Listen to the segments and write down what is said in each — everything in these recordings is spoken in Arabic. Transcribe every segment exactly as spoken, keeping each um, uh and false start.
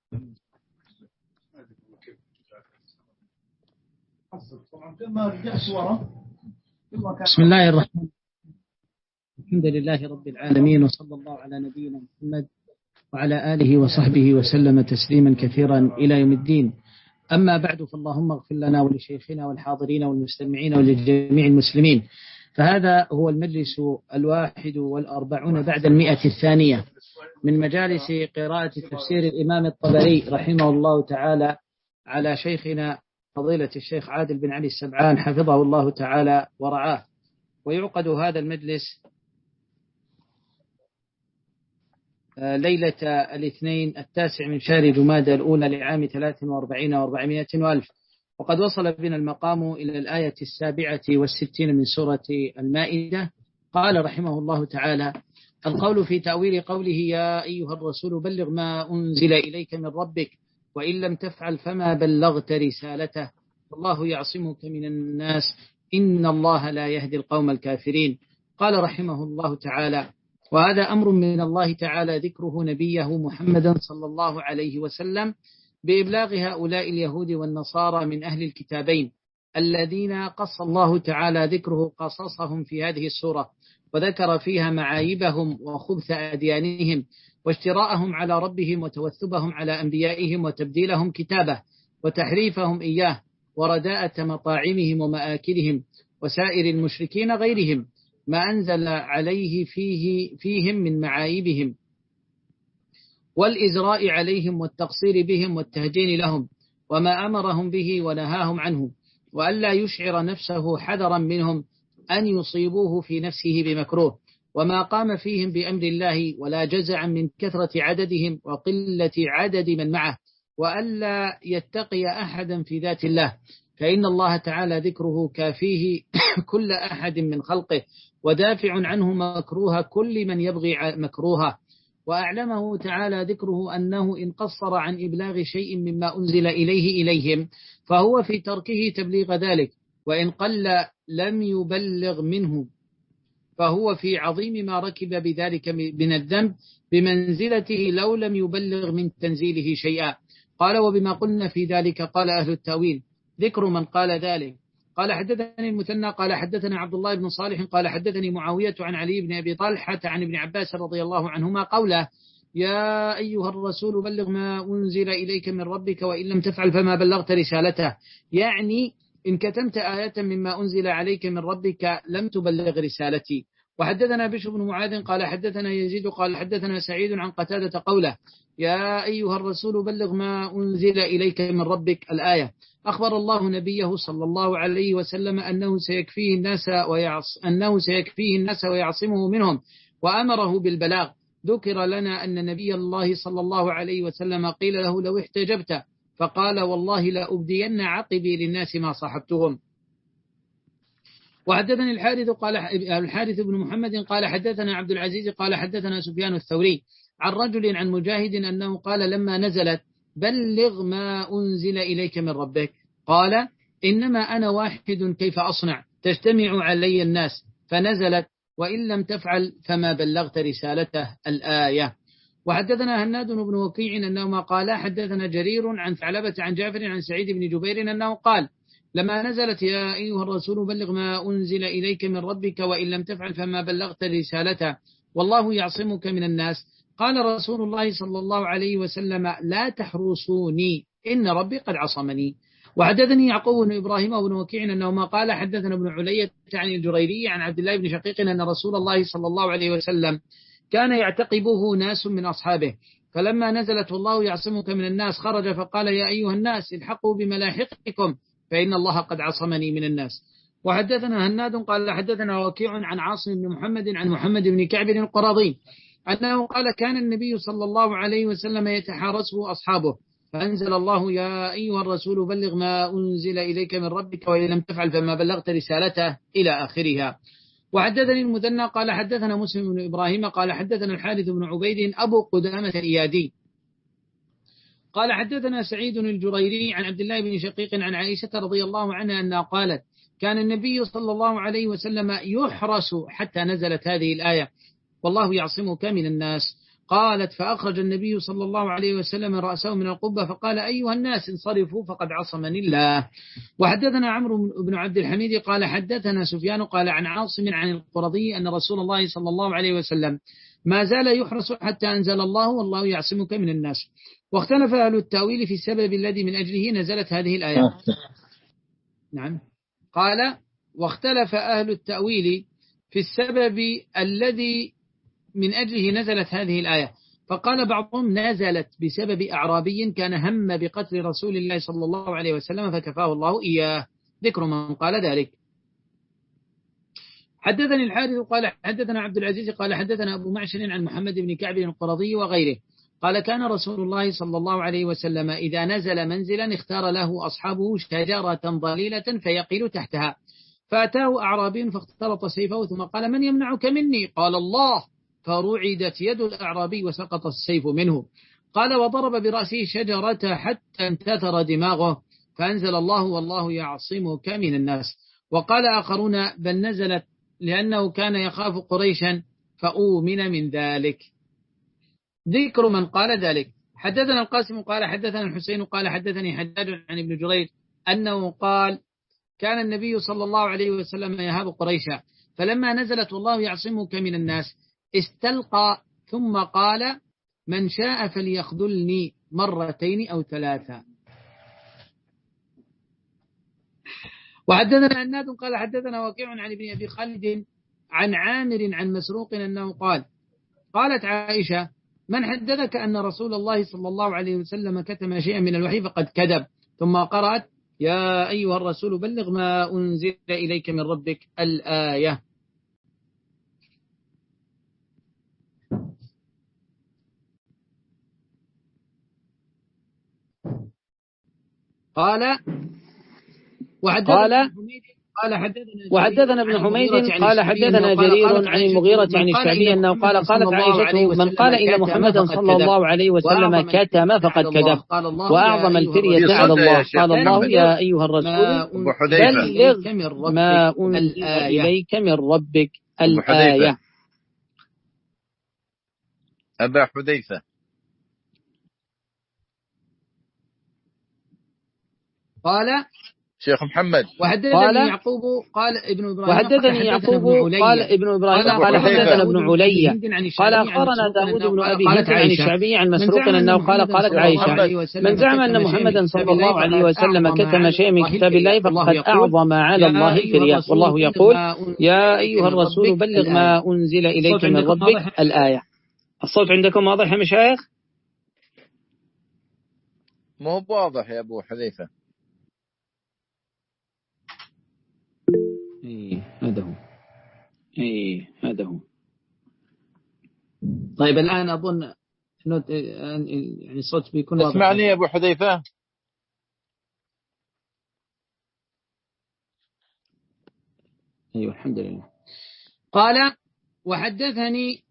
بسم الله الرحمن الرحيم. الحمد لله رب العالمين، وصلى الله على نبينا محمد وعلى آله وصحبه وسلم تسليما كثيرا إلى يوم الدين. أما بعد، فاللهم اغفر لنا ولشيخنا والحاضرين والمستمعين ولجميع المسلمين. فهذا هو المجلس الواحد والأربعون بعد المئة الثانية من مجالس قراءة تفسير الإمام الطبري رحمه الله تعالى على شيخنا فضيلة الشيخ عادل بن علي السبعان حفظه الله تعالى ورعاه. ويعقد هذا المجلس ليلة الاثنين التاسع من شهر جمادى الأولى لعام ثلاث وأربعين وأربعمائة وألف، وقد وصل بنا المقام إلى الآية السابعة والستين من سورة المائدة. قال رحمه الله تعالى: القول في تأويل قوله يا أيها الرسول بلغ ما أنزل إليك من ربك وإن لم تفعل فما بلغت رسالته والله يعصمك من الناس إن الله لا يهدي القوم الكافرين. قال رحمه الله تعالى: وهذا أمر من الله تعالى ذكره نبيه محمدا صلى الله عليه وسلم بإبلاغ هؤلاء اليهود والنصارى من أهل الكتابين الذين قص الله تعالى ذكره قصصهم في هذه السورة، وذكر فيها معايبهم وخبث أديانهم واشتراءهم على ربهم وتوثبهم على أنبيائهم وتبديلهم كتابه وتحريفهم إياه ورداءة مطاعمهم ومآكلهم وسائر المشركين غيرهم ما أنزل عليه فيه فيهم من معايبهم والإزراء عليهم والتقصير بهم والتهجين لهم وما أمرهم به ونهاهم عنه، وألا يشعر نفسه حذرا منهم أن يصيبوه في نفسه بمكروه، وما قام فيهم بأمر الله ولا جزعا من كثرة عددهم وقلة عدد من معه، وألا يتقي أحدا في ذات الله، فإن الله تعالى ذكره كافيه كل أحد من خلقه ودافع عنه مكروه كل من يبغي مكروها. وأعلمه تعالى ذكره أنه إن قصر عن إبلاغ شيء مما أنزل إليه إليهم فهو في تركه تبليغ ذلك، وإن قل لم يبلغ منه فهو في عظيم ما ركب بذلك من الذنب بمنزلته لو لم يبلغ من تنزيله شيئا. قال: وبما قلنا في ذلك قال أهل التأويل ذكر من قال ذلك. قال: حدثني المثنى قال حدثنا عبد الله بن صالح قال حدثني معاوية عن علي بن أبي طلحة عن ابن عباس رضي الله عنهما قوله يا أيها الرسول بلغ ما أنزل إليك من ربك وإن لم تفعل فما بلغت رسالته، يعني إن كتمت آية مما أنزل عليك من ربك لم تبلغ رسالتي. وحدثنا بشر بن معاذ قال حدثنا يزيد قال حدثنا سعيد عن قتادة قوله يا أيها الرسول بلغ ما أنزل إليك من ربك الآية. أخبر الله نبيه صلى الله عليه وسلم أنه سيكفيه الناس ويعص أنه سيكفيه الناس ويعصمه منهم وأمره بالبلاغ. ذكر لنا أن نبي الله صلى الله عليه وسلم قيل له لو احتجبت فقال والله لأبدين عقبي للناس ما صحبتهم. وحدثني الحارث قال الحارث بن محمد قال حدثنا عبد العزيز قال حدثنا سفيان الثوري عن رجل عن مجاهد أنه قال لما نزلت بلغ ما أنزل إليك من ربك قال إنما أنا واحد كيف أصنع تجتمع علي الناس، فنزلت وإن لم تفعل فما بلغت رسالته الآية. وحدثنا هناد بن وكيع أنه قال حدثنا جرير عن ثعلبة عن جعفر عن سعيد بن جبير أنه قال لما نزلت يا أيها الرسول بلغ ما أنزل إليك من ربك وإن لم تفعل فما بلغت رسالته والله يعصمك من الناس، قال رسول الله صلى الله عليه وسلم لا تحرسوني إن ربي قد عصمني. وحدثني يعقوب بن إبراهيم وابن وكيع أنه ما قال حدثنا ابن علية عن الجريري عن عبد الله بن شقيق أن رسول الله صلى الله عليه وسلم كان يعتقبه ناس من أصحابه، فلما نزلت والله يعصمك من الناس خرج فقال يا أيها الناس الحقوا بملاحقكم فإن الله قد عصمني من الناس. وحدثنا هناد قال حدثنا وكيع عن عاصم بن محمد عن محمد بن كعب القراظي أنه قال كان النبي صلى الله عليه وسلم يتحارسه أصحابه فأنزل الله يا أيها الرسول بلغ ما أنزل إليك من ربك وإن لم تفعل فما بلغت رسالته إلى آخرها. وحدثني المثنى قال حدثنا مسلم بن إبراهيم قال حدثنا الحارث بن عبيد أبو قدامة الإيادي قال حدثنا سعيد الجريري عن عبد الله بن شقيق عن عائشة رضي الله عنها أنها قالت كان النبي صلى الله عليه وسلم يحرس حتى نزلت هذه الآية والله يعصمك من الناس. قالت فأخرج النبي صلى الله عليه وسلم رأسه من القبة فقال أيها الناس انصرفوا فقد عصمني الله. وحدثنا عمرو بن عبد الحميد قال حدثنا سفيان قال عن عاصم عن القرظي أن رسول الله صلى الله عليه وسلم ما زال يحرس حتى أنزل الله والله يعصمك من الناس. واختلف أهل التأويل في السبب الذي من أجله نزلت هذه الآية. نعم قال واختلف أهل التأويل في السبب الذي من أجله نزلت هذه الآية، فقال بعضهم نزلت بسبب أعرابي كان هم بقتل رسول الله صلى الله عليه وسلم فكفاه الله إياه، ذكر من قال ذلك. حدثني الحارث قال حدثنا عبد العزيز قال حدثنا أبو معشر عن محمد بن كعب القرظي وغيره قال كان رسول الله صلى الله عليه وسلم إذا نزل منزلا اختار له أصحابه شجرة ضليلة فيقيل تحتها، فأتاه أعرابي فاختلط سيفه ثم قال من يمنعك مني؟ قال الله، فرعدت يد الأعرابي وسقط السيف منه. قال وضرب برأسه شجرة حتى انتثر دماغه فأنزل الله والله يعصمك من الناس. وقال آخرون بل نزلت لأنه كان يخاف قريشا فأؤمن من ذلك، ذكر من قال ذلك. حدثنا القاسم قال حدثنا الحسين قال حدثني حجاج عن ابن جريج أنه قال كان النبي صلى الله عليه وسلم يهاب قريشا فلما نزلت والله يعصمك من الناس استلقى ثم قال من شاء فليخذلني مرتين أو ثلاثة. وحدثنا الناد قال حدثنا وكيع عن ابن أبي خالد عن عامر عن مسروق أنه قال قالت عائشة من حدثك أن رسول الله صلى الله عليه وسلم كتم شيئا من الوحي فقد كذب، ثم قرأت يا أيها الرسول بلغ ما أنزل إليك من ربك الآية. قال وحدثنا قال حدثنا وحدثنا ابن حميد قال حدثنا جرير عن المغيرة عن الشعبي أنه قال قالت عائشة من قال إن محمدا صلى الله عليه وسلم كتم فقد كذب وأعظم الفرية على الله. قال الله يا أيها الرسول بلغ ما أنزل إليك من ربك الآية. أبا حذيفة قال شيخ محمد وحدثني يعقوب قال ابن إبراهيم وحدثني يعقوب قال ابن إبراهيم قال حدثنا ابن علي قال أخبرنا داود بن أبي هند عن الشعبي عن مسروق أنه قال قالت عائشة من زعم أن محمدا صلى الله عليه وسلم كتم شيئا من كتاب الله فقد أعظم على الله الفرية، والله يقول يا أيها الرسول بلغ ما أنزل إليك من ربك الآية. الصوت عندكم واضح يا مشايخ؟ مو واضح يا أبو حذيفة. اي هذا هو اي هذا هو. طيب الآن أظن انه يعني الصوت بيكون واضح. اسمعني يا أبو حذيفة. ايوه الحمد لله. قال وحدثني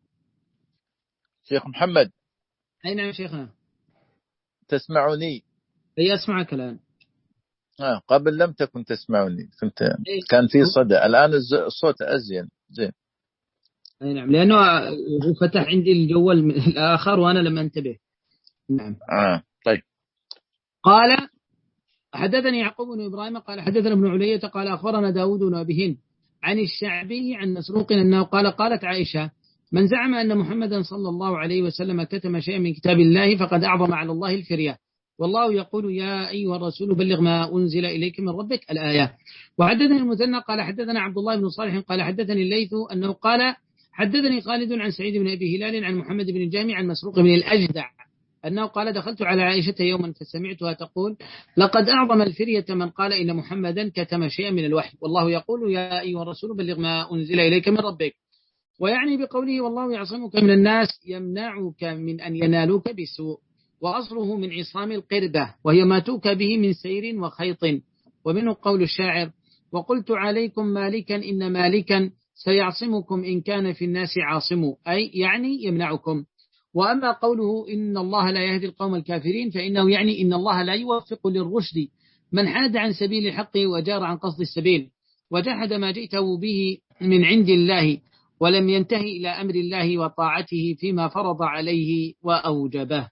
شيخ محمد. اي نعم شيخنا. تسمعني؟ اي اسمعك الآن. آه قبل لم تكن تسمعني، كنت كان في صدى، الآن الصوت أزين زين. أي نعم لأنه هو فتح عندي الجوال الآخر وأنا لم أنتبه. نعم. آه طيب. قال حدثني يعقوب بن إبراهيم قال حدثنا ابن علية قال أخبرنا داود بن أبي هند عن الشعبي عن مسروق أنه قال قالت عائشة من زعم أن محمدا صلى الله عليه وسلم كتم شيئا من كتاب الله فقد أعظم على الله الفرية، والله يقول يا أيها الرسول بلغ ما أنزل إليك من ربك الآية. وحدثني المثنى قال حدثنا عبد الله بن صالح قال حدثني الليث أنه قال حدثني خالد عن سعيد بن أبي هلال عن محمد بن الجامع عن مسروق بن الأجدع أنه قال دخلت على عائشة يوما فسمعتها تقول لقد أعظم الفرية من قال إن محمدا كتم شيئا من الوحي، والله يقول يا أيها الرسول بلغ ما أنزل إليك من ربك، ويعني بقوله والله يعصمك من الناس يمنعك من أن ينالوك بسوء، وأصله من عصام القردة وهي ما توكى به من سير وخيط. ومنه قول الشاعر وقلت عليكم مالكا إن مالكا سيعصمكم إن كان في الناس عاصم، أي يعني يمنعكم. وأما قوله إن الله لا يهدي القوم الكافرين فإنه يعني إن الله لا يوفق للرشد من حاد عن سبيل الحق وجار عن قصد السبيل وجحد ما جئته به من عند الله ولم ينتهي إلى أمر الله وطاعته فيما فرض عليه وأوجبه.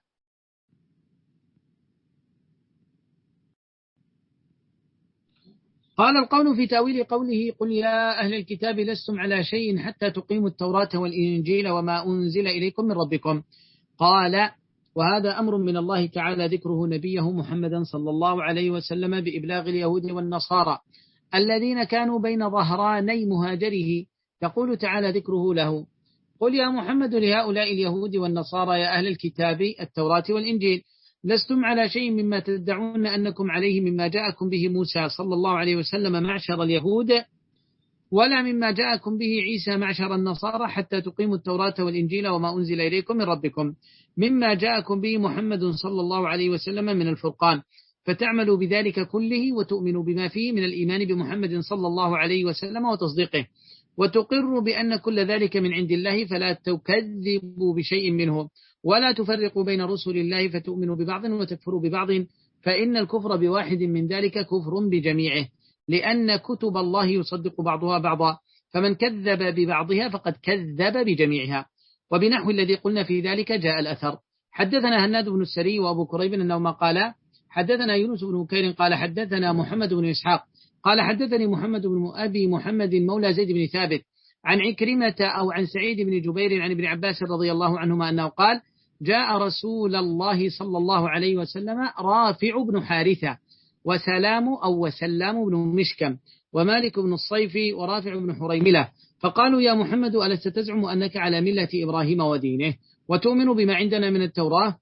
قال القول في تأويل قوله قل يا أهل الكتاب لستم على شيء حتى تقيموا التوراة والإنجيل وما أنزل إليكم من ربكم. قال وهذا أمر من الله تعالى ذكره نبيه محمدا صلى الله عليه وسلم بإبلاغ اليهود والنصارى الذين كانوا بين ظهراني مهاجره، يقول تعالى ذكره له قل يا محمد لهؤلاء اليهود والنصارى يا أهل الكتاب التوراة والإنجيل لستم على شيء مما تدعون أنكم عليه مما جاءكم به موسى صلى الله عليه وسلم معشر اليهود، ولا مما جاءكم به عيسى معشر النصارى حتى تقيموا التوراة والإنجيل وما أنزل إليكم من ربكم، مما جاءكم به محمد صلى الله عليه وسلم من الفرقان، فتعملوا بذلك كله وتؤمنوا بما فيه من الإيمان بمحمد صلى الله عليه وسلم وتصديقه، وتقروا بأن كل ذلك من عند الله فلا تكذبوا بشيء منه، ولا تفرقوا بين رسل الله فتؤمنوا ببعض وتكفروا ببعض، فإن الكفر بواحد من ذلك كفر بجميعه، لأن كتب الله يصدق بعضها بعضا، فمن كذب ببعضها فقد كذب بجميعها. وبنحو الذي قلنا في ذلك جاء الأثر. حدثنا هناد بن السري وأبو كريب أنهما قال حدثنا يونس بن بكير قال حدثنا محمد بن إسحاق قال حدثني محمد بن أبي محمد مولى زيد بن ثابت عن عكرمة أو عن سعيد بن جبير عن ابن عباس رضي الله عنهما أنه قال جاء رسول الله صلى الله عليه وسلم رافع بن حارثة وسلام أو وسلام بن مشكم ومالك بن الصيف ورافع بن حريملة، فقالوا يا محمد ألست تزعم أنك على ملة إبراهيم ودينه وتؤمن بما عندنا من التوراة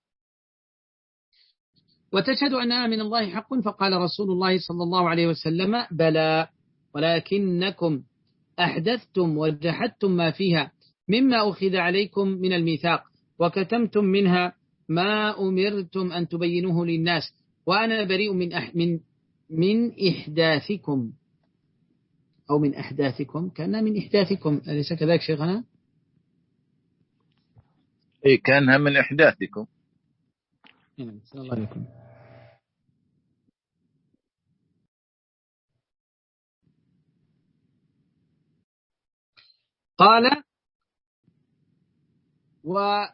وتشهد أنها من الله حق؟ فقال رسول الله صلى الله عليه وسلم بلى، ولكنكم أحدثتم وجحدتم ما فيها مما أخذ عليكم من الميثاق، وكتمتم منها ما أمرتم أن تبينوه للناس، وأنا بريء من أح من من إحداثكم أو من أحداثكم، كان من إحداثكم، أليس كذلك شيخنا؟ إيه كانها من إحداثكم. السلام عليكم. قال و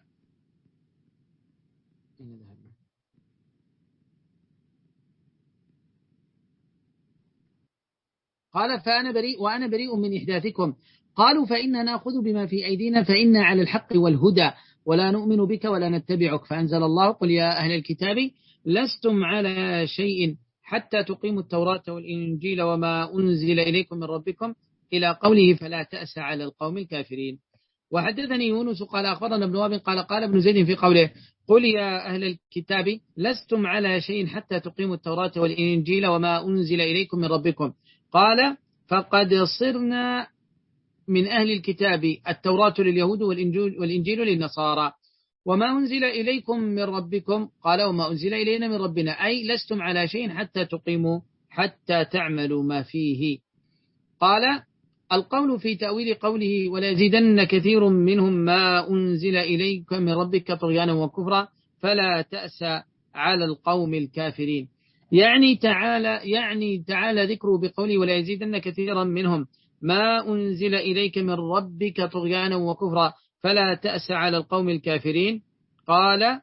قال فأنا بريء وأنا بريء من إحداثكم. قالوا فإنا نأخذ بما في أيدينا فإنا على الحق والهدى ولا نؤمن بك ولا نتبعك. فأنزل الله قل يا أهل الكتاب لستم على شيء حتى تقيموا التوراة والإنجيل وما أنزل إليكم من ربكم إلى قوله فلا تأس على القوم الكافرين. وحدثني يونس قال أخبرنا ابن وهب قال قال ابن زيد في قوله قل يا أهل الكتاب لستم على شيء حتى تقيموا التوراة والإنجيل وما أنزل إليكم من ربكم، قال فقد صرنا من أهل الكتاب التوراة لليهود والإنجيل للنصارى، وما أنزل إليكم من ربكم قال وما أنزل إلينا من ربنا، أي لستم على شيء حتى تقيموا حتى تعملوا ما فيه. قال القول في تأويل قوله ولا يزيدن كثير منهم ما أنزل إليك من ربك طغيانا وكفرا فلا تأس على القوم الكافرين، يعني تعالى يعني تعالى ذكره بقوله ولا يزيدن كثيرا منهم ما أنزل إليك من ربك طغيانا وكفرا فلا تأس على القوم الكافرين. قال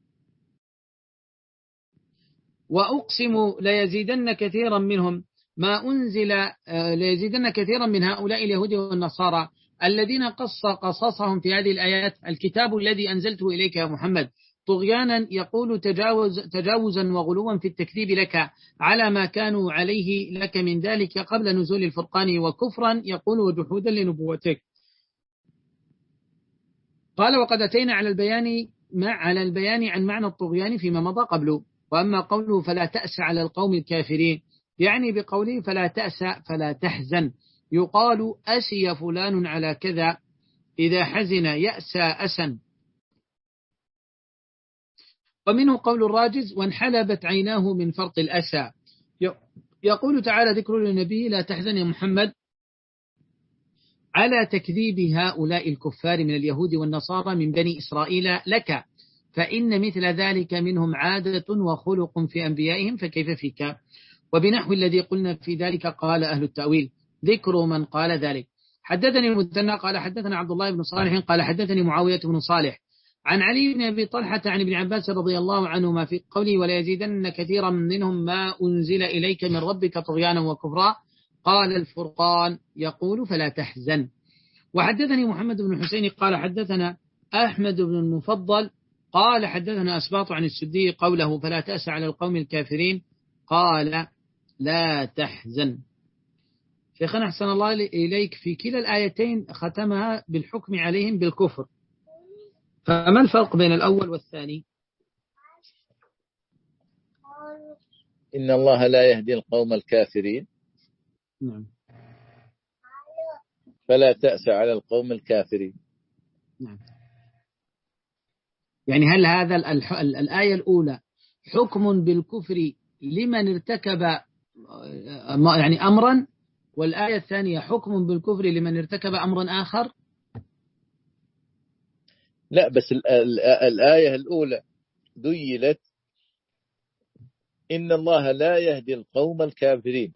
وأقسم ليزيدن كثيرا منهم ما أنزل ليزيدن كثيرا من هؤلاء اليهود والنصارى الذين قص قصصهم في هذه الآيات الكتاب الذي أنزلته إليك يا محمد طغيانا يقول تجاوز تجاوزا وغلوا في التكذيب لك على ما كانوا عليه لك من ذلك قبل نزول الفرقان، وكفرا يقول وجحودا لنبوتك. قال وقد أتينا على البيان مع على البيان عن معنى الطغيان فيما مضى قبله. وأما قوله فلا تأس على القوم الكافرين يعني بقوله فلا تأس فلا تحزن، يقال أسي فلان على كذا إذا حزن يأسى أسا. ومنه قول الراجز وانحلبت عيناه من فرط الأسى. يقول تعالى ذكر للنبي لا تحزن يا محمد على تكذيب هؤلاء الكفار من اليهود والنصارى من بني إسرائيل لك، فإن مثل ذلك منهم عادة وخلق في أنبيائهم فكيف فيك. وبنحو الذي قلنا في ذلك قال أهل التأويل ذكر من قال ذلك. حدثني المثنى قال حدثنا عبد الله بن صالح قال حدثني معاوية بن صالح عن علي بن أبي طلحة عن ابن عباس رضي الله عنهما في قوله ولا يزيدن كثيرا منهم ما أنزل إليك من ربك طغيانا وكفرا قال الفرقان يقول فلا تحزن. وحدثني محمد بن حسين قال حدثنا أحمد بن المفضل قال حدثنا أسباط عن السدي قوله فلا تأس على القوم الكافرين قال لا تحزن. شيخنا أحسن الله إليك في كلا الآيتين ختمها بالحكم عليهم بالكفر، فما الفرق بين الأول والثاني؟ إن الله لا يهدي القوم الكافرين. نعم. فلا تأس على القوم الكافرين. نعم. يعني هل هذا الآية الأولى حكم بالكفر لمن ارتكب يعني أمرا، والآية الثانية حكم بالكفر لمن ارتكب أمرا آخر؟ لا، بس الآية الأولى ديلت إن الله لا يهدي القوم الكافرين،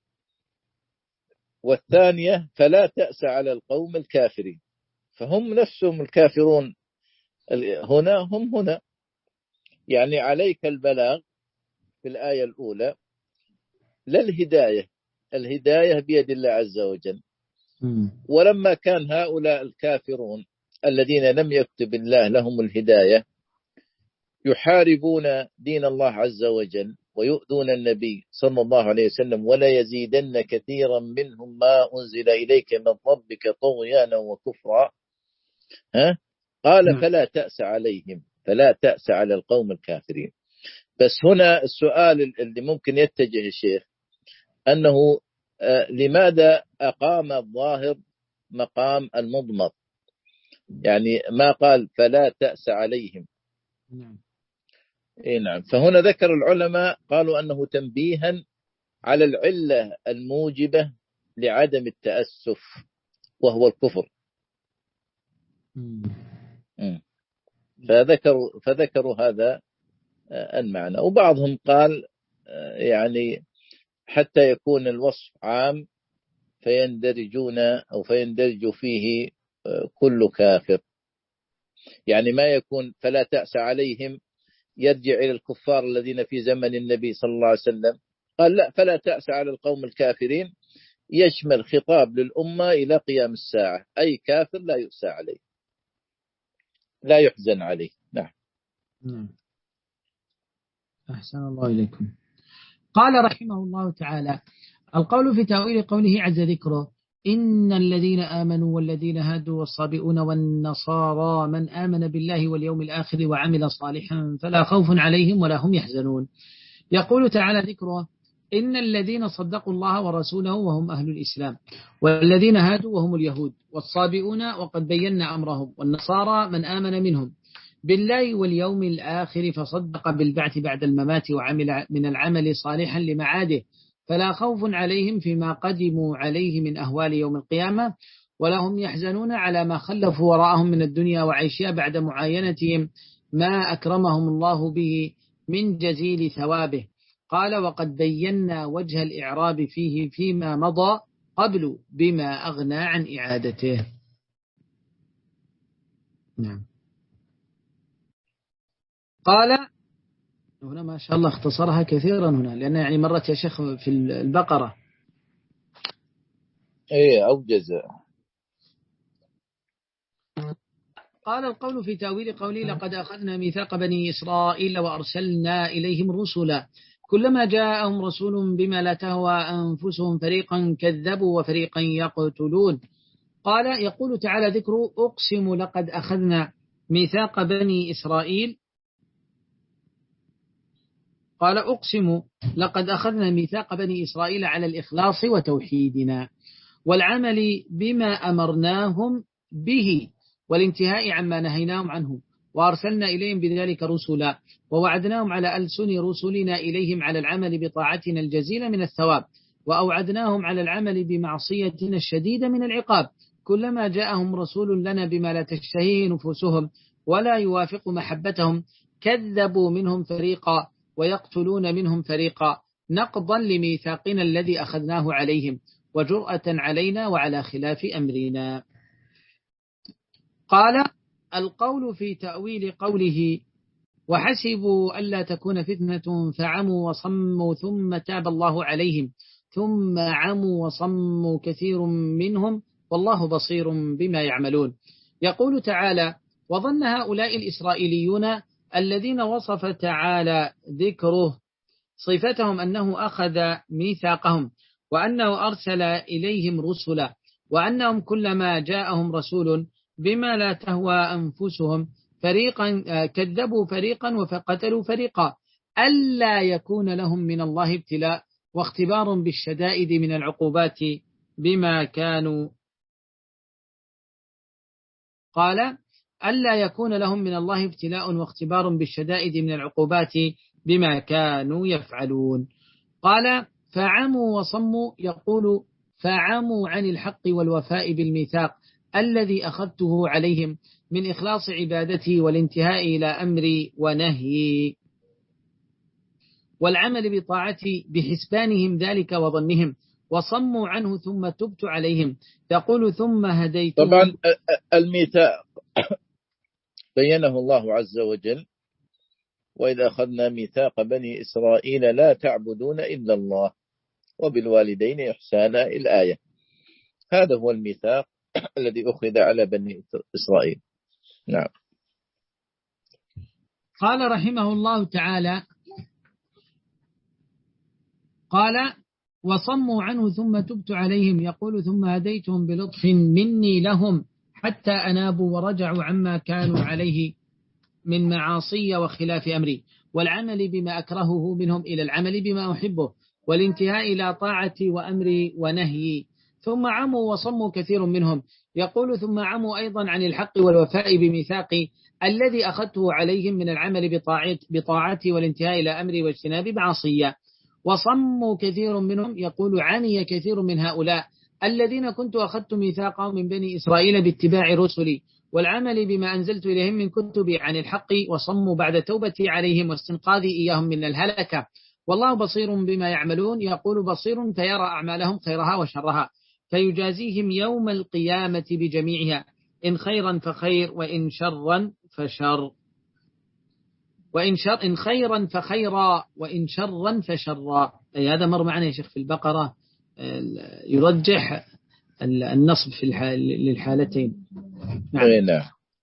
والثانية فلا تأس على القوم الكافرين، فهم نفسهم الكافرون هنا هم هنا. يعني عليك البلاغ في الآية الأولى لا الهداية، الهداية بيد الله عز وجل. ولما كان هؤلاء الكافرون الذين لم يكتب الله لهم الهداية يحاربون دين الله عز وجل ويؤذون النبي صلى الله عليه وسلم ولا يزيدن كثيرا منهم ما أنزل إليك من ربك طغيانا وكفرا، ها؟ قال فلا تأس عليهم، فلا تأس على القوم الكافرين. بس هنا السؤال اللي ممكن يتجه الشيخ أنه آه لماذا أقام الظاهر مقام المضمر؟ يعني ما قال فلا تأس عليهم. نعم. إيه نعم. فهنا ذكر العلماء قالوا أنه تنبيها على العلة الموجبة لعدم التأسف وهو الكفر. فذكروا فذكروا هذا المعنى. وبعضهم قال يعني حتى يكون الوصف عام فيندرجون أو فيندرج فيه كل كافر، يعني ما يكون فلا تأس عليهم يرجع إلى الكفار الذين في زمن النبي صلى الله عليه وسلم. قال لا، فلا تأس على القوم الكافرين يشمل خطاب للأمة إلى قيام الساعة، أي كافر لا يؤسى عليه لا يحزن عليه. نعم. نعم. أحسن الله إليكم. قال رحمه الله تعالى القول في تأويل قوله عز ذكره إن الذين آمنوا والذين هادوا والصابئون والنصارى من آمن بالله واليوم الآخر وعمل صالحا فلا خوف عليهم ولا هم يحزنون. يقول تعالى ذكره إن الذين صدقوا الله ورسوله وهم أهل الإسلام، والذين هادوا وهم اليهود، والصابئون وقد بينا أمرهم، والنصارى من آمن منهم بالله واليوم الآخر فصدق بالبعث بعد الممات وعمل من العمل صالحا لمعاده فلا خوف عليهم فيما قدموا عليه من أهوال يوم القيامة ولا هم يحزنون على ما خلفوا وراءهم من الدنيا وعيشها بعد معاينتهم ما أكرمهم الله به من جزيل ثوابه. قال وقد بينا وجه الإعراب فيه فيما مضى قبل بما أغنى عن إعادته. نعم. قال هنا ما شاء الله اختصرها كثيرا هنا، لأن يعني مرت يا شيخ في البقرة. ايه أوجز. قال القول في تأويل قولي لقد أخذنا ميثاق بني إسرائيل وأرسلنا إليهم رسلا كلما جاءهم رسول بما لا تهوى أنفسهم فريقا كذبوا وفريقا يقتلون. قال يقول تعالى ذكر أقسم لقد أخذنا ميثاق بني إسرائيل. قال أقسم لقد أخذنا ميثاق بني إسرائيل على الإخلاص وتوحيدنا والعمل بما أمرناهم به والانتهاء عما نهيناهم عنه وأرسلنا إليهم بذلك رسلا ووعدناهم على ألسن رسلنا إليهم على العمل بطاعتنا الجزيلة من الثواب وأوعدناهم على العمل بمعصيتنا الشديدة من العقاب كلما جاءهم رسول لنا بما لا تشتهيه نفوسهم ولا يوافق محبتهم كذبوا منهم فريقا ويقتلون منهم فريقا نقضا لميثاقنا الذي أخذناه عليهم وجرأة علينا وعلى خلاف أمرنا. قال القول في تأويل قوله وحسبوا ألا تكون فتنة فعموا وصموا ثم تاب الله عليهم ثم عموا وصموا كثير منهم والله بصير بما يعملون. يقول تعالى وظن هؤلاء الإسرائيليون الذين وصف تعالى ذكره صفتهم أنه أخذ ميثاقهم وأنه أرسل إليهم رسلا وأنهم كلما جاءهم رسول بما لا تهوى أنفسهم فريقا كذبوا فريقا وقتلوا فريقا ألا يكون لهم من الله ابتلاء واختبار بالشدائد من العقوبات بما كانوا قال ألا يكون لهم من الله ابتلاء واختبار بالشدائد من العقوبات بما كانوا يفعلون. قال فعموا وصموا يقول فعموا عن الحق والوفاء بالميثاق الذي أخذته عليهم من إخلاص عبادتي والانتهاء إلى أمري ونهي والعمل بطاعتي بحسبانهم ذلك وظنهم وصموا عنه ثم تبت عليهم تقول ثم هديتهم. طبعا الميثاق بينه الله عز وجل وإذا أخذنا ميثاق بني إسرائيل لا تعبدون إلا الله وبالوالدين إحسانا الآية. هذا هو الميثاق الذي أخذ على بني إسرائيل. نعم. قال رحمه الله تعالى قال وصموا عنه ثم تبت عليهم يقول ثم هديتهم بلطف مني لهم حتى أنابوا ورجعوا عما كانوا عليه من معاصي وخلاف أمري والعمل بما أكرهه منهم إلى العمل بما أحبه والانتهاء إلى طاعتي وأمري ونهيي ثم عموا وصموا كثير منهم يقول ثم عموا أيضا عن الحق والوفاء بميثاقي الذي أخذته عليهم من العمل بطاعتي والانتهاء إلى أمري واجتناب معصية وصموا كثير منهم يقول عمي كثير من هؤلاء الذين كنت أخذت ميثاقهم من بني إسرائيل باتباع رسلي والعمل بما أنزلت إليهم من كتبي عن الحق وصموا بعد توبتي عليهم واستنقاذي إياهم من الهلكة والله بصير بما يعملون يقول بصير فيرى أعمالهم خيرها وشرها فيجازيهم يوم القيامة بجميعها إن خيرا فخير وإن شرا فشر وإن شر إن خيرا فخيرا وإن شرا فشرا. أي هذا مر معنا يا شيخ في البقرة يرجح النصب في للحالتين. نعم.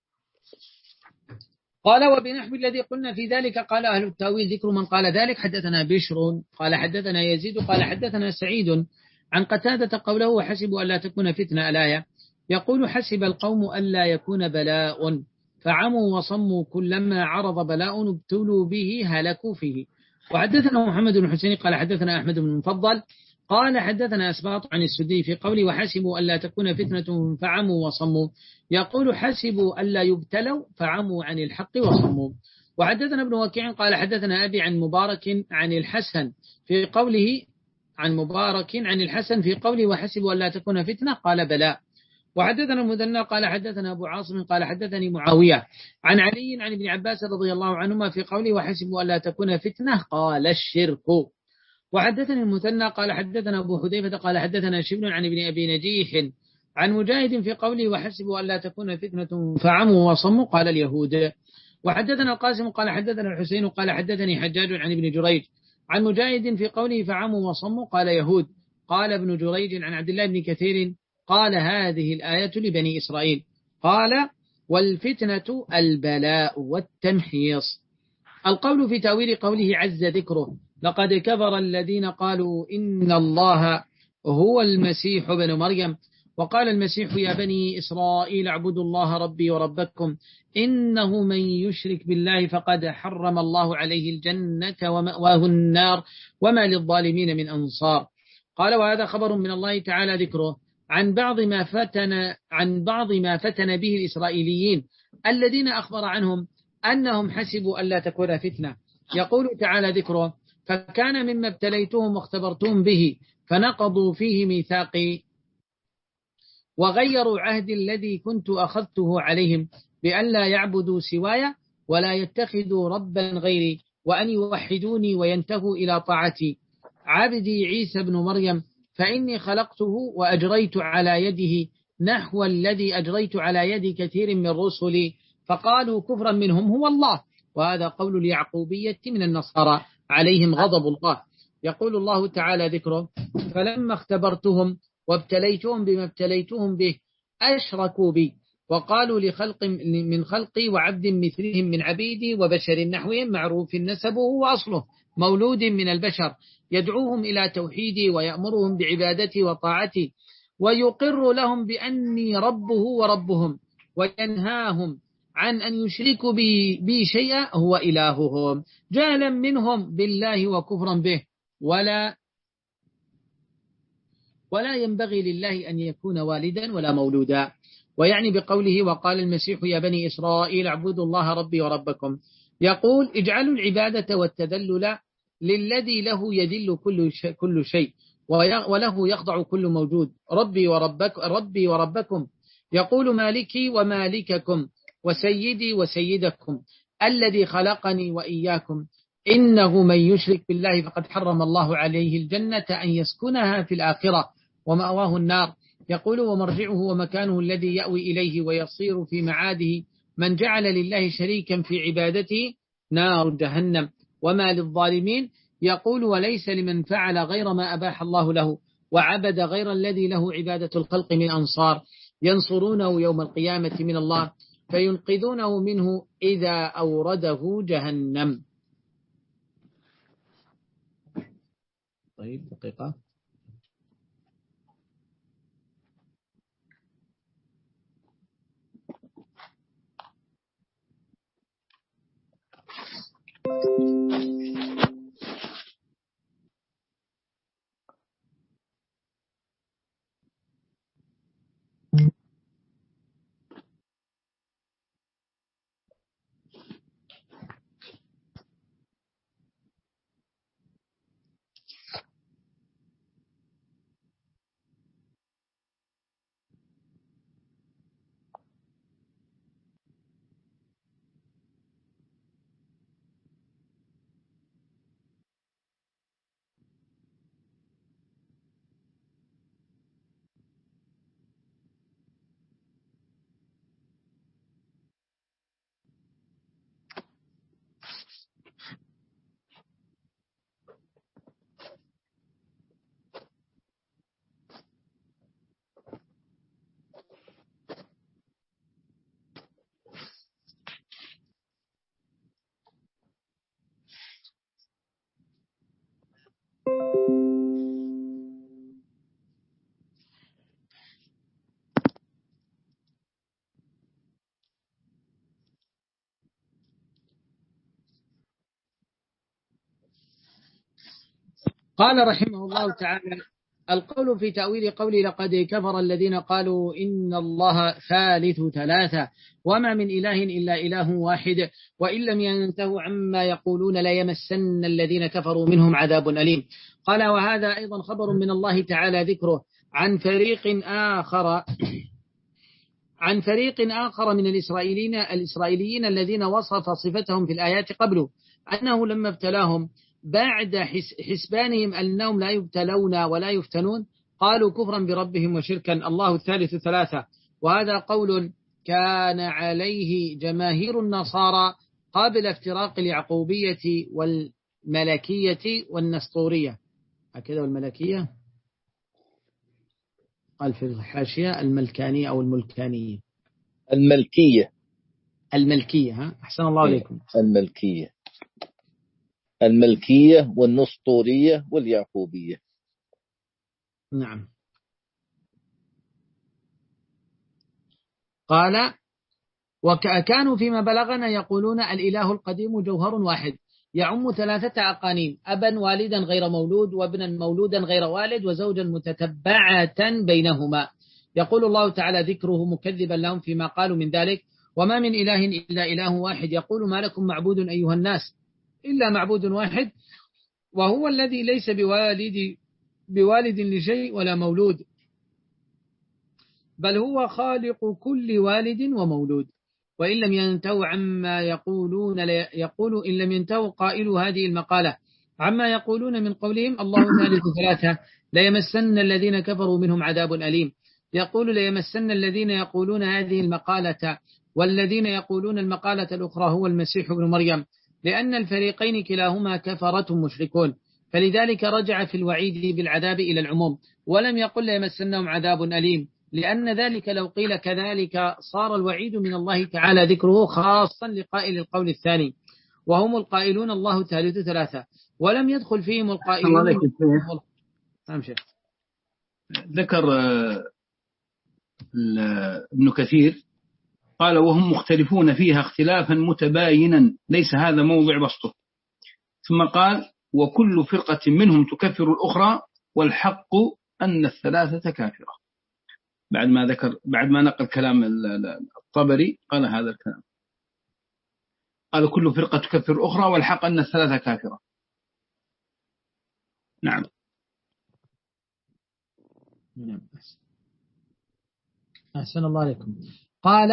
قال وبنحو الذي قلنا في ذلك قال أهل التأويل ذكر من قال ذلك حدثنا بشر قال حدثنا يزيد قال حدثنا سعيد عن قتادة قوله وحسبوا ألا تكون فتنة الآية يقول حسب القوم ألا يكون بلاء فعموا وصموا كلما عرض بلاء ابتلوا به هلكوا فيه. وحدثنا محمد بن حسين قال حدثنا أحمد بن المفضل قال حدثنا أسباط عن السدي في قوله وحسبوا ألا تكون فتنة فعموا وصموا يقول حسبوا ألا يبتلوا فعموا عن الحق وصموا. وحدثنا ابن وكيع قال حدثنا أبي عن مبارك عن الحسن في قوله عن مبارك عن الحسن في قوله وحسبوا ألا تكون فتنة قال بلى. وحدثنا المثنى قال حدثنا أبو عاصم قال حدثني معاوية عن علي عن ابن عباس رضي الله عنهما في قوله وحسبوا ألا تكون فتنة قال الشرك. وحدثني المثنى قال حدثنا أبو حذيفة قال حدثنا شبل عن ابن أبي نجيح عن مجاهد في قوله وحسبوا ألا تكون فتنة فعموا وصموا قال اليهود. وحدثنا القاسم قال حدثنا الحسين قال حدثني حجاج عن ابن جريج عن مجاهد في قوله فعموا وصموا قال يهود. قال ابن جريج عن عبد الله بن كثير قال هذه الآية لبني إسرائيل قال والفتنة البلاء والتمحيص. القول في تأويل قوله عز ذكره لقد كفر الذين قالوا إن الله هو المسيح بن مريم وقال المسيح يا بني إسرائيل اعبدوا الله ربي وربكم إنه من يشرك بالله فقد حرم الله عليه الجنة ومأواه النار وما للظالمين من أنصار. قال وهذا خبر من الله تعالى ذكره عن بعض ما فتن عن بعض ما فتن به الإسرائيليين الذين أخبر عنهم أنهم حسبوا ألا تكون فتنة. يقول تعالى ذكره فكان مما ابتليتهم واختبرتهم به فنقضوا فيه ميثاقي وغيروا عهدي الذي كنت أخذته عليهم بألا يعبدوا سواي ولا يتخذوا ربا غيري وأن يوحدوني وينتهوا إلى طاعتي. عبدي عيسى بن مريم فإني خلقته وأجريت على يده نحو الذي أجريت على يد كثير من رسلي فقالوا كفرا منهم هو الله. وهذا قول اليعقوبية من النصارى عليهم غضب الله. يقول الله تعالى ذكره: فلما اختبرتهم وابتليتهم بما ابتليتهم به أشركوا بي وقالوا لخلق من خلقي وعبد مثلهم من عبيدي وبشر نحوهم معروف نسبه وأصله مولود من البشر يدعوهم إلى توحيدي ويأمرهم بعبادتي وطاعتي ويقر لهم بأني ربه وربهم وينهاهم عن أن يشركوا بي, بي شيئا هو إلههم جهلا منهم بالله وكفرا به ولا ولا ينبغي لله أن يكون والدا ولا مولودا. ويعني بقوله: وقال المسيح يا بني إسرائيل اعبدوا الله ربي وربكم، يقول: اجعلوا العبادة والتذلل للذي له يذل كل شيء, كل شيء وله يخضع كل موجود، ربي وربك ربي وربكم، يقول: مالكي ومالككم وسيدي وسيدكم الذي خلقني وإياكم، إنه من يشرك بالله فقد حرم الله عليه الجنة أن يسكنها في الآخرة ومأواه النار. يقول: ومرجعه ومكانه الذي يأوي إليه ويصير في معاده من جعل لله شريكا في عبادته نار جهنم وما للظالمين. يقول: وليس لمن فعل غير ما أباح الله له وعبد غير الذي له عبادة الخلق من أنصار ينصرونه يوم القيامة من الله فينقذونه منه إذا أورده جهنم. طيب دقيقة. قال رحمه الله تعالى: القول في تأويل قولي لقد كفر الذين قالوا إن الله ثالث ثلاثة وما من إله إلا إله واحد وإن لم ينتهوا عما يقولون لا يمسن الذين كفروا منهم عذاب أليم. قال: وهذا أيضا خبر من الله تعالى ذكره عن فريق آخر عن فريق آخر من الإسرائيليين الإسرائيليين الذين وصف صفتهم في الآيات قبله أنه لما ابتلاهم بعد حسبانهم أنهم لا يبتلون ولا يفتنون قالوا كفرا بربهم وشركا الله الثالث ثلاثة. وهذا قول كان عليه جماهير النصارى قبل افتراق اليعقوبية والملكية والنسطورية. هكذا والملكية قال في الحاشية الملكانية أو الملكانية الملكية الملكية ها أحسن الله عليكم. الملكية الملكية والنسطورية واليعقوبية. نعم. قال: وكانوا فيما بلغنا يقولون الإله القديم جوهر واحد يعم ثلاثة أقانيم، أبا والدا غير مولود وابنا مولودا غير والد وزوجا متتبعة بينهما. يقول الله تعالى ذكره مكذبا لهم فيما قالوا من ذلك: وما من إله إلا إله واحد يقول ما لكم معبود أيها الناس إلا معبود واحد وهو الذي ليس بوالد بوالد لشيء ولا مولود بل هو خالق كل والد ومولود وإن لم ينتهوا عما يقولون يقول إن لم ينتهوا قائلوا هذه المقالة عما يقولون من قولهم الله ثالث ثلاثة ليمسن الذين كفروا منهم عذاب أليم. يقول ليمسن الذين يقولون هذه المقالة والذين يقولون المقالة الأخرى هو المسيح ابن مريم، لأن الفريقين كلاهما كفرة مشركون، فلذلك رجع في الوعيد بالعذاب إلى العموم، ولم يقل ليمسنهم عذاب أليم، لأن ذلك لو قيل كذلك صار الوعيد من الله تعالى ذكره خاصا لقائل القول الثاني، وهم القائلون الله ثالث ثلاثة، ولم يدخل فيهم القائلون. نعم شيخ. ذكر ابن كثير قال وهم مختلفون فيها اختلافا متباينا ليس هذا موضع بسطه، ثم قال وكل فرقة منهم تكفر الأخرى والحق أن الثلاثة كافرة. بعد ما ذكر بعد ما نقل كلام الطبري قال هذا الكلام، قال كل فرقة تكفر الأخرى والحق أن الثلاثة كافرة. نعم. نعم. أحسن الله عليكم. قال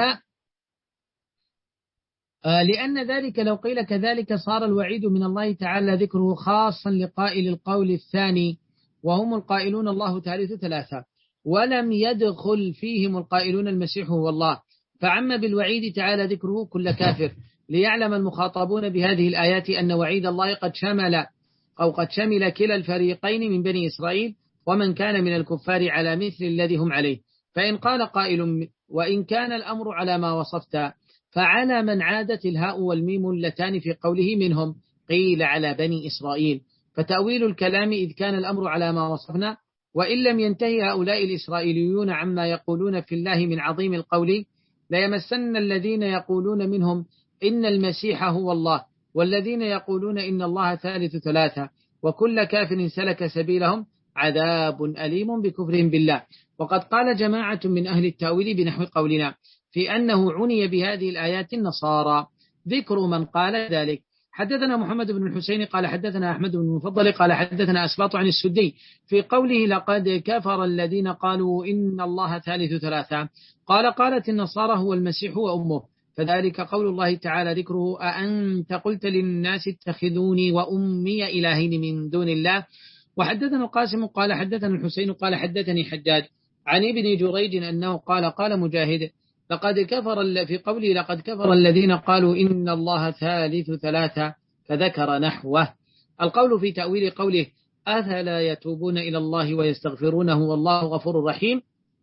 آه لأن ذلك لو قيل كذلك صار الوعيد من الله تعالى ذكره خاصا لقائل القول الثاني، وهم القائلون الله ثالث ثلاثة، ولم يدخل فيهم القائلون المسيح هو الله، فعم بالوعيد تعالى ذكره كل كافر، ليعلم المخاطبون بهذه الآيات أن وعيد الله قد شمل أو قد شمل كلا الفريقين من بني إسرائيل ومن كان من الكفار على مثل الذي هم عليه. فإن قال قائل وإن كان الأمر على ما وصفت فعلى من عادت الهاء والميم اللتان في قوله منهم، قيل على بني إسرائيل، فتأويل الكلام إذ كان الأمر على ما وصفنا، وإن لم ينتهي هؤلاء الإسرائيليون عما يقولون في الله من عظيم القول ليمسن الذين يقولون منهم إن المسيح هو الله والذين يقولون إن الله ثالث ثلاثة وكل كافر سلك سبيلهم عذاب أليم بكفرهم بالله. وقد قال جماعة من أهل التأويل بنحو قولنا في أنه عني بهذه الآيات النصارى، ذكر من قال ذلك. حدثنا محمد بن الحسين قال حدثنا أحمد بن المفضل قال حدثنا أسباط عن السدي في قوله لقد كفر الذين قالوا إن الله ثالث ثلاثة، قال قالت النصارى هو المسيح وأمه، فذلك قول الله تعالى ذكره أأنت قلت للناس اتخذوني وأمي إلهين من دون الله. وحدثنا القاسم قال حدثنا الحسين قال حدثني حجاج عن ابن جريج أنه قال قال مجاهد لقد كفر في قوله لقد كفر الذين قالوا إن الله ثالث ثلاثة، فذكر نحوه. القول في تأويل قوله أفلا يتوبون إلى الله ويستغفرونه والله غفور رحيم،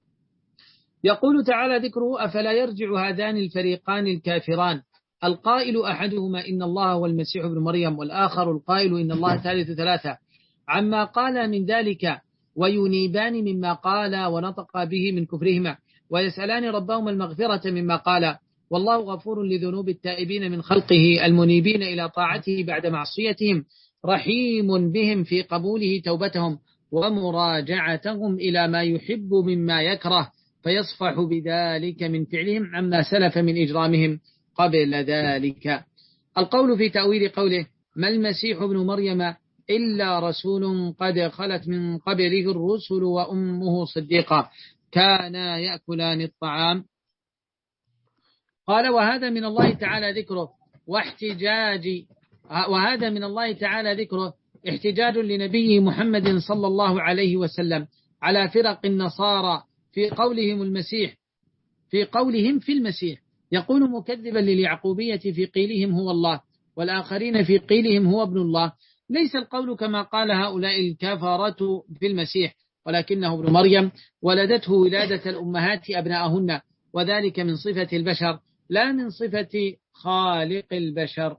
يقول تعالى ذكره أفلا يرجع هذان الفريقان الكافران القائل أحدهما إن الله والمسيح ابن مريم والآخر القائل إن الله ثالث ثلاثة عما قال من ذلك وينيبان مما قال ونطق به من كفرهما ويسألان ربهم المغفرة مما قال، والله غفور لذنوب التائبين من خلقه المنيبين إلى طاعته بعد معصيتهم، رحيم بهم في قبوله توبتهم ومراجعتهم إلى ما يحب مما يكره، فيصفح بذلك من فعلهم عما سلف من إجرامهم قبل ذلك. القول في تأويل قوله ما المسيح ابن مريم إلا رسول قد خلت من قبله الرسل وأمه صديقة كانا يأكلان الطعام، قال وهذا من الله تعالى ذكره واحتجاج وهذا من الله تعالى ذكره احتجاج لنبيه محمد صلى الله عليه وسلم على فرق النصارى في قولهم المسيح في قولهم في المسيح، يقول مكذبا لليعقوبية في قيلهم هو الله والآخرين في قيلهم هو ابن الله. ليس القول كما قال هؤلاء الكفرة في المسيح ولكنه ابن مريم ولدته ولادة الأمهات أبناءهن، وذلك من صفة البشر لا من صفة خالق البشر.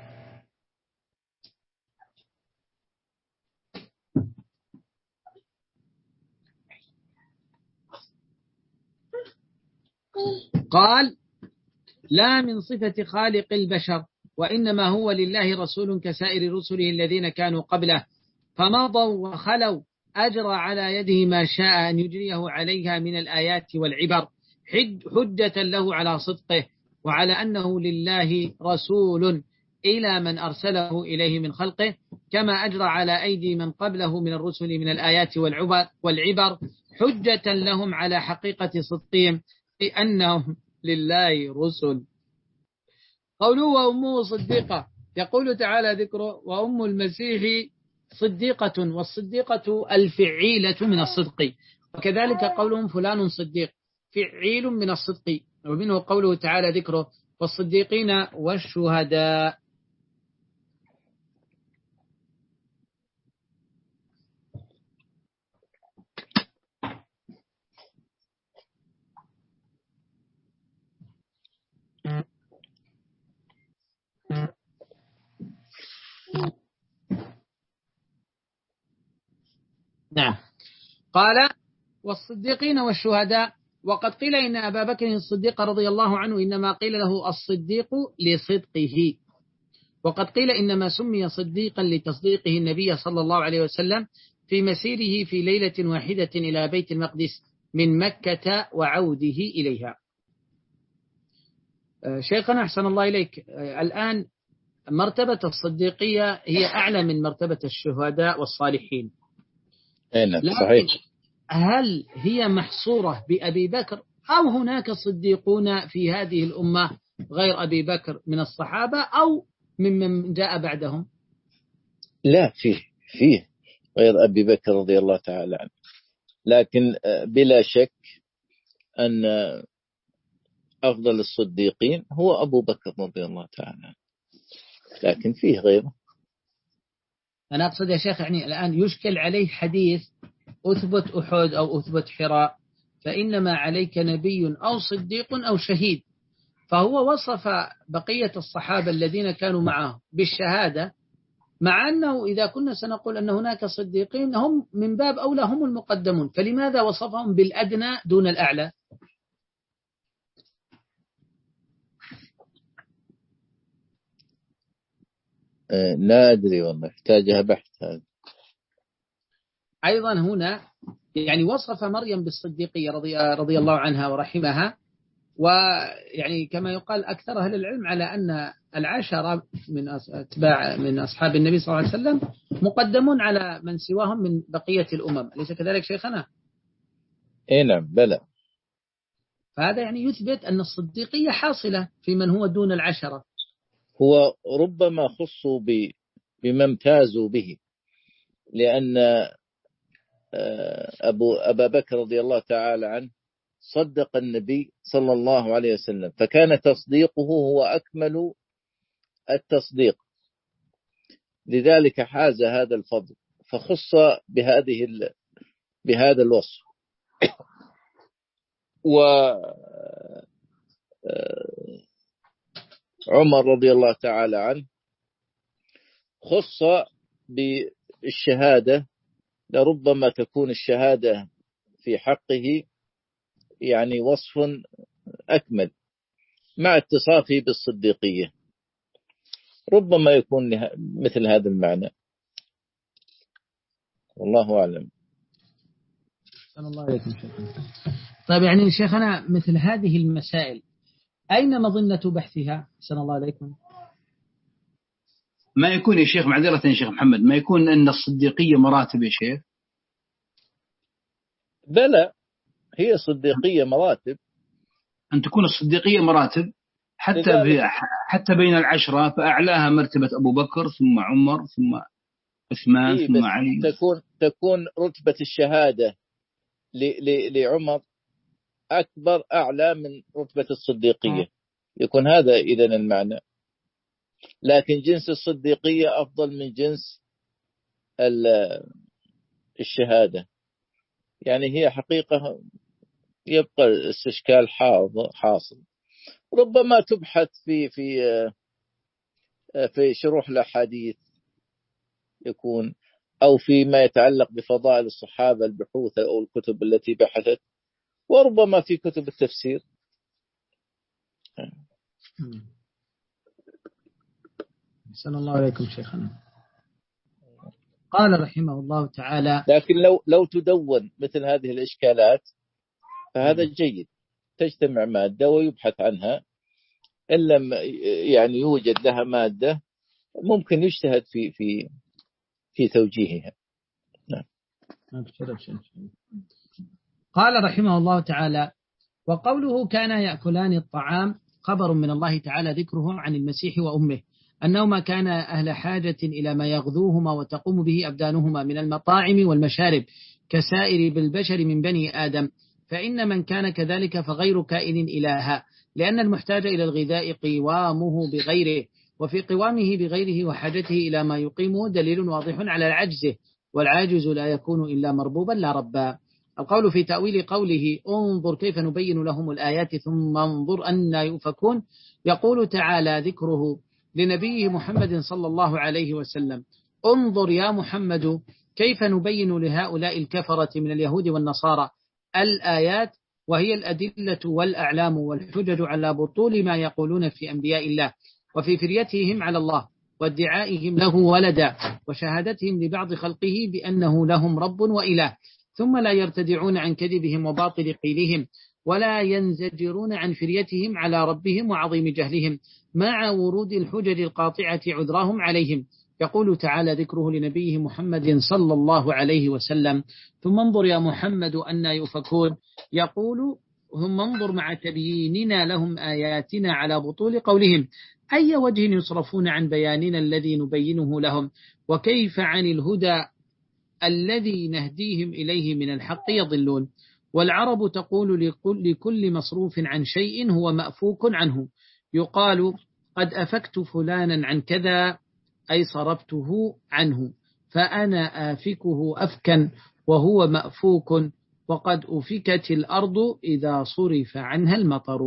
قال لا من صفة خالق البشر، وإنما هو لله رسول كسائر رسله الذين كانوا قبله فمضوا وخلوا أجرى على يده ما شاء أن يجريه عليها من الآيات والعبر حجة له على صدقه وعلى أنه لله رسول إلى من أرسله إليه من خلقه، كما أجرى على أيدي من قبله من الرسل من الآيات والعبر حجة لهم على حقيقة صدقهم أنهم لله رسل. قوله وأمه صديقة، يقول تعالى ذكره وأم المسيح صديقة، والصديقة الفعيلة من الصدق، وكذلك قولهم فلان صديق فعيل من الصدق، ومنه قوله تعالى ذكره والصديقين والشهداء. نعم. قال والصديقين والشهداء. وقد قيل إن أبا بكر الصديق رضي الله عنه إنما قيل له الصديق لصدقه، وقد قيل إنما سمي صديقا لتصديقه النبي صلى الله عليه وسلم في مسيره في ليلة واحدة إلى بيت المقدس من مكة وعوده إليها. شيخنا أحسن الله إليك، الآن مرتبة الصديقية هي أعلى من مرتبة الشهداء والصالحين. لكن صحيح. هل هي محصورة بأبي بكر أو هناك صديقون في هذه الأمة غير أبي بكر من الصحابة أو ممن جاء بعدهم؟ لا، فيه فيه غير أبي بكر رضي الله تعالى عنه، لكن بلا شك أن أفضل الصديقين هو أبو بكر رضي الله تعالى عنه، لكن فيه غيره. أنا أقصد يا شيخ يعني الآن يشكل عليه حديث أثبت أحد أو أثبت حراء، فإنما عليك نبي أو صديق أو شهيد، فهو وصف بقية الصحابة الذين كانوا معه بالشهادة، مع أنه إذا كنا سنقول أن هناك صديقين هم من باب أولى هم المقدمون، فلماذا وصفهم بالأدنى دون الأعلى؟ لا أدري والله، يحتاجها بحث هذا. أيضا هنا يعني وصف مريم بالصديقية رضي, رضي الله عنها ورحمها، ويعني كما يقال أكثر أهل العلم على أن العشرة من أتباع من أصحاب النبي صلى الله عليه وسلم مقدمون على من سواهم من بقية الأمم، أليس كذلك شيخنا؟ إيه نعم بلى. فهذا يعني يثبت أن الصديقية حاصلة في من هو دون العشرة. هو ربما خصوا بما امتازوا به، لأن أبو أبا بكر رضي الله تعالى عنه صدق النبي صلى الله عليه وسلم، فكان تصديقه هو أكمل التصديق، لذلك حاز هذا الفضل فخص بهذه بهذا الوصف. وعمر رضي الله تعالى عنه خص بالشهادة، لربما تكون الشهادة في حقه يعني وصف أكمل مع اتصافه بالصديقية، ربما يكون مثل هذا المعنى، والله أعلم. الله عليكم شيخنا. طيب يعني شيخنا مثل هذه المسائل أين مظنة بحثها؟ سنة الله عليكم. ما يكون يا شيخ معذرة يا شيخ محمد، ما يكون أن الصديقية مراتب يا شيخ؟ بلى، هي صديقية مراتب، أن تكون الصديقية مراتب حتى في حتى بين العشرة، فأعلاها مرتبة أبو بكر ثم عمر ثم عثمان إيه ثم علي. تكون تكون رتبة الشهادة لعمر أكبر أعلى من رتبة الصديقية، يكون هذا إذن المعنى. لكن جنس الصديقية أفضل من جنس الشهادة، يعني هي حقيقة يبقى الاستشكال حاصل. ربما تبحث في في في شروح الأحاديث يكون، أو فيما يتعلق بفضائل الصحابة البحوث أو الكتب التي بحثت، وربما في كتب التفسير. أحسن الله عليكم شيخنا. قال رحمه الله تعالى: لكن لو لو تدون مثل هذه الإشكالات فهذا جيد، تجتمع مادة ويبحث عنها، إن لم يعني يوجد لها مادة ممكن يجتهد في في في توجيهها. نعم. قال رحمه الله تعالى: وقوله كان يأكلان الطعام خبر من الله تعالى ذكره عن المسيح وأمه، أنهما كان أهل حاجة إلى ما يغذوهما وتقوم به أبدانهما من المطاعم والمشارب كسائر بالبشر من بني آدم، فإن من كان كذلك فغير كائن إلها، لأن المحتاج إلى الغذاء قوامه بغيره، وفي قوامه بغيره وحاجته إلى ما يقيمه دليل واضح على عجزه، والعاجز لا يكون إلا مربوبا لا ربا. القول في تأويل قوله انظر كيف نبين لهم الآيات ثم انظر أن يؤفكون، يقول تعالى ذكره لنبيه محمد صلى الله عليه وسلم: انظر يا محمد كيف نبين لهؤلاء الكفرة من اليهود والنصارى الآيات، وهي الأدلة والأعلام والحجج على بطول ما يقولون في أنبياء الله، وفي فريتهم على الله، وادعائهم له ولدا، وشهادتهم لبعض خلقه بأنه لهم رب وإله، ثم لا يرتدعون عن كذبهم وباطل قيلهم، ولا ينزجرون عن فريتهم على ربهم وعظيم جهلهم، مع ورود الحجج القاطعة عذراهم عليهم. يقول تعالى ذكره لنبيه محمد صلى الله عليه وسلم: ثم انظر يا محمد أن يؤفكون، يقول ثم انظر مع تبييننا لهم آياتنا على بطول قولهم أي وجه يصرفون عن بياننا الذي نبينه لهم، وكيف عن الهدى الذي نهديهم إليه من الحق يضلون. والعرب تقول لكل مصروف عن شيء هو مأفوك عنه، يقال قد أفكت فلانا عن كذا أي صرفته عنه، فأنا آفكه أفكا وهو مأفوك، وقد أفكت الأرض إذا صرف عنها المطر.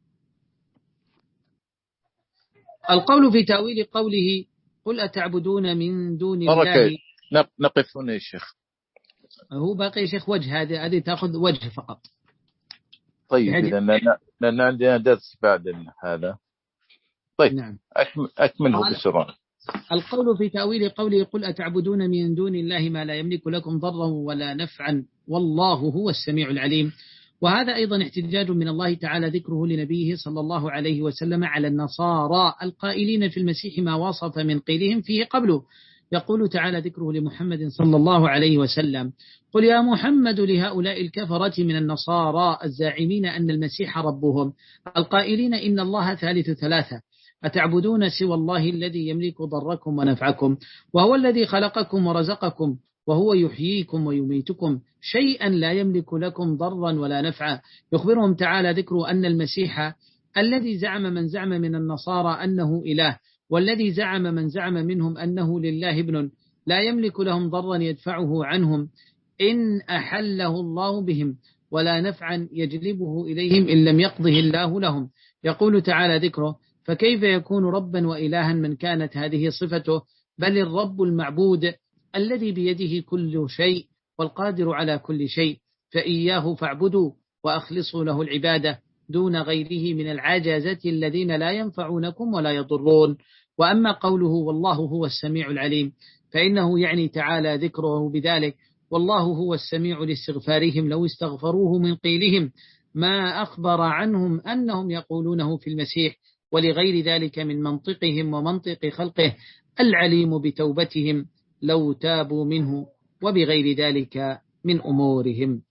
القول في تأويل قوله قل أتعبدون من دون الله. نقف هنا يا شيخ. هو باقي يا شيخ وجه، هذه هذه تأخذ وجه فقط. طيب لأن عندنا درس بعد هذا. طيب نعم. أكمله بسرعة. القول في تأويل قوله قل أتعبدون من دون الله ما لا يملك لكم ضرا ولا نفعا والله هو السميع العليم. وهذا أيضا احتجاج من الله تعالى ذكره لنبيه صلى الله عليه وسلم على النصارى القائلين في المسيح ما وصف من قيلهم فيه قبله. يقول تعالى ذكره لمحمد صلى الله عليه وسلم: قل يا محمد لهؤلاء الكفرة من النصارى الزاعمين أن المسيح ربهم القائلين إن الله ثالث ثلاثة أتعبدون سوى الله الذي يملك ضركم ونفعكم وهو الذي خلقكم ورزقكم وهو يحييكم ويميتكم شيئا لا يملك لكم ضرا ولا نفعا. يخبرهم تعالى ذكر أن المسيح الذي زعم من زعم من النصارى أنه إله، والذي زعم من زعم منهم أنه لله ابن، لا يملك لهم ضرا يدفعه عنهم إن أحله الله بهم، ولا نفعا يجلبه إليهم إن لم يقضه الله لهم. يقول تعالى ذكره: فكيف يكون ربا وإلها من كانت هذه صفته، بل الرب المعبود الذي بيده كل شيء والقادر على كل شيء، فإياه فاعبدوا وأخلصوا له العبادة دون غيره من العجزة الذين لا ينفعونكم ولا يضرون. وأما قوله والله هو السميع العليم فإنه يعني تعالى ذكره بذلك، والله هو السميع لاستغفارهم لو استغفروه من قيلهم ما أخبر عنهم أنهم يقولونه في المسيح، ولغير ذلك من منطقهم ومنطق خلقه، العليم بتوبتهم لو تابوا منه، وبغير ذلك من أمورهم.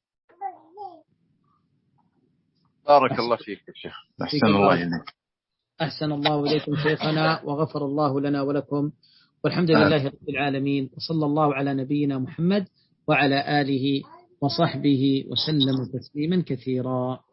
بارك الله فيك يا شيخ. أحسن الله إليك. أحسن الله إليكم شيخنا، وغفر الله لنا ولكم، والحمد لله رب العالمين، وصلى الله على نبينا محمد وعلى آله وصحبه وسلم تسليما كثيرا.